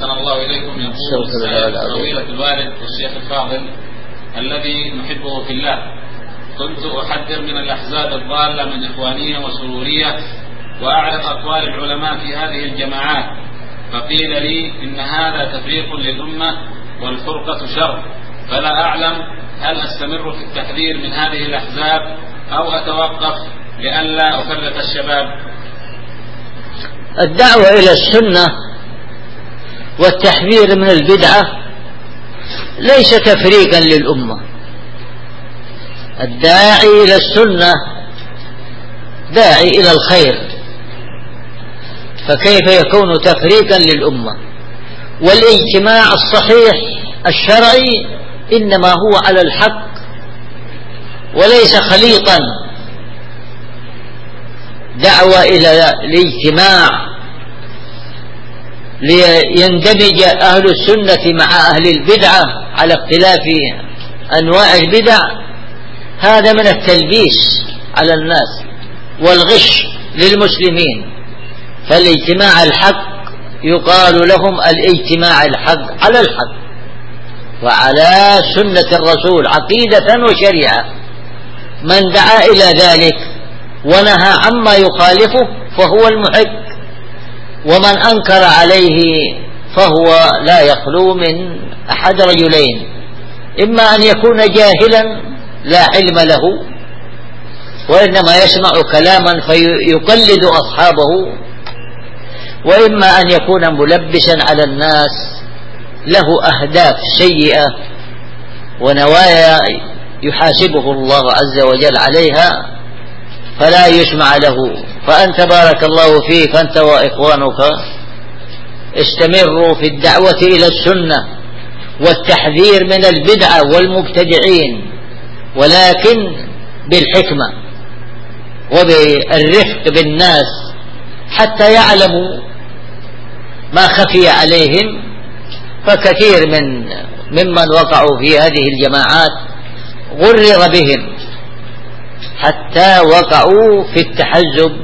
أحسن الله إليكم. يقول فضيلة الوالد والشيخ الفاضل الذي نحبه في الله، كنت أحذر من الأحزاب الضالة من إخوانية وسرورية وأعرف أقوال العلماء في هذه الجماعات، فقيل لي إن هذا تفريق للأمة والفرقة شر، فلا أعلم هل أستمر في التحذير من هذه الأحزاب أو أتوقف لئلا أفرق الشباب. الدعوة إلى السنة والتحذير من البدعة ليس تفريقا للأمة. الداعي إلى السنة داعي إلى الخير، فكيف يكون تفريقا للأمة؟ والاجتماع الصحيح الشرعي إنما هو على الحق وليس خليطا. دعوة إلى الاجتماع ليندمج أهل السنة مع أهل البدعة على اختلاف أنواع البدع، هذا من التلبيس على الناس والغش للمسلمين. فالاجتماع الحق يقال لهم الاجتماع الحق على الحق وعلى سنة الرسول عقيدة وشريعة. من دعا إلى ذلك ونهى عما يخالفه فهو المحق، ومن أنكر عليه فهو لا يخلو من أحد رجلين: إما أن يكون جاهلا لا علم له وإنما يسمع كلاما فيقلد أصحابه، وإما أن يكون ملبسا على الناس له أهداف سيئة ونوايا يحاسبه الله عز وجل عليها فلا يسمع له. فأنت بارك الله فيك أنت وإخوانك استمروا في الدعوة إلى السنة والتحذير من البدعة والمبتدعين، ولكن بالحكمة وبالرفق بالناس حتى يعلموا ما خفي عليهم. فكثير ممن وقعوا في هذه الجماعات غرر بهم حتى وقعوا في التحزب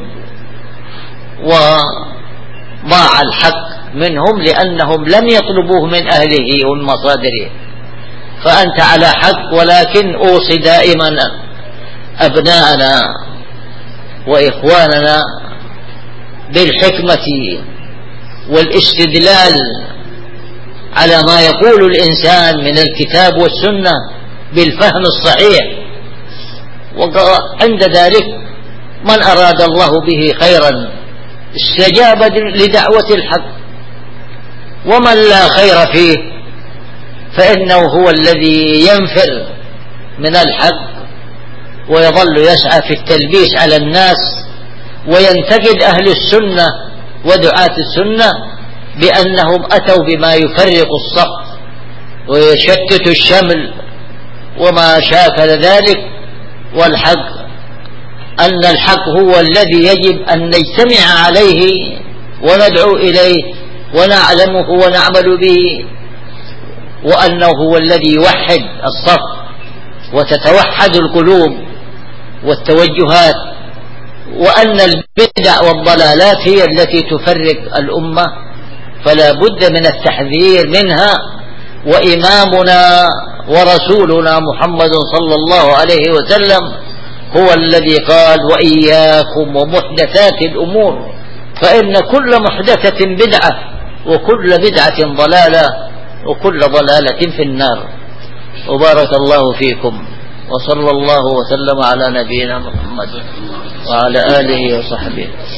وضاع الحق منهم لأنهم لم يطلبوه من أهله ومن مصادره. فأنت على حق، ولكن أوصي دائما أبناءنا وإخواننا بالحكمة والاستدلال على ما يقول الإنسان من الكتاب والسنة بالفهم الصحيح، وعند ذلك من أراد الله به خيرا استجاب لدعوة الحق، ومن لا خير فيه فإنه هو الذي ينفر من الحق ويظل يسعى في التلبيس على الناس وينتقد أهل السنة ودعاة السنة بأنهم أتوا بما يفرق الصف ويشتت الشمل وما شاكل ذلك. والحق أن الحق هو الذي يجب أن نجتمع عليه وندعو إليه ونعلمه ونعمل به، وأنه هو الذي يوحد الصف وتتوحد القلوب والتوجهات، وأن البدع والضلالات هي التي تفرق الأمة، فلا بد من التحذير منها. وإمامنا ورسولنا محمد صلى الله عليه وسلم هو الذي قال: وإياكم ومحدثات الأمور فإن كل محدثة بدعة وكل بدعة ضلالة وكل ضلالة في النار. وبارك الله فيكم، وصلى الله وسلم على نبينا محمد وعلى آله وصحبه.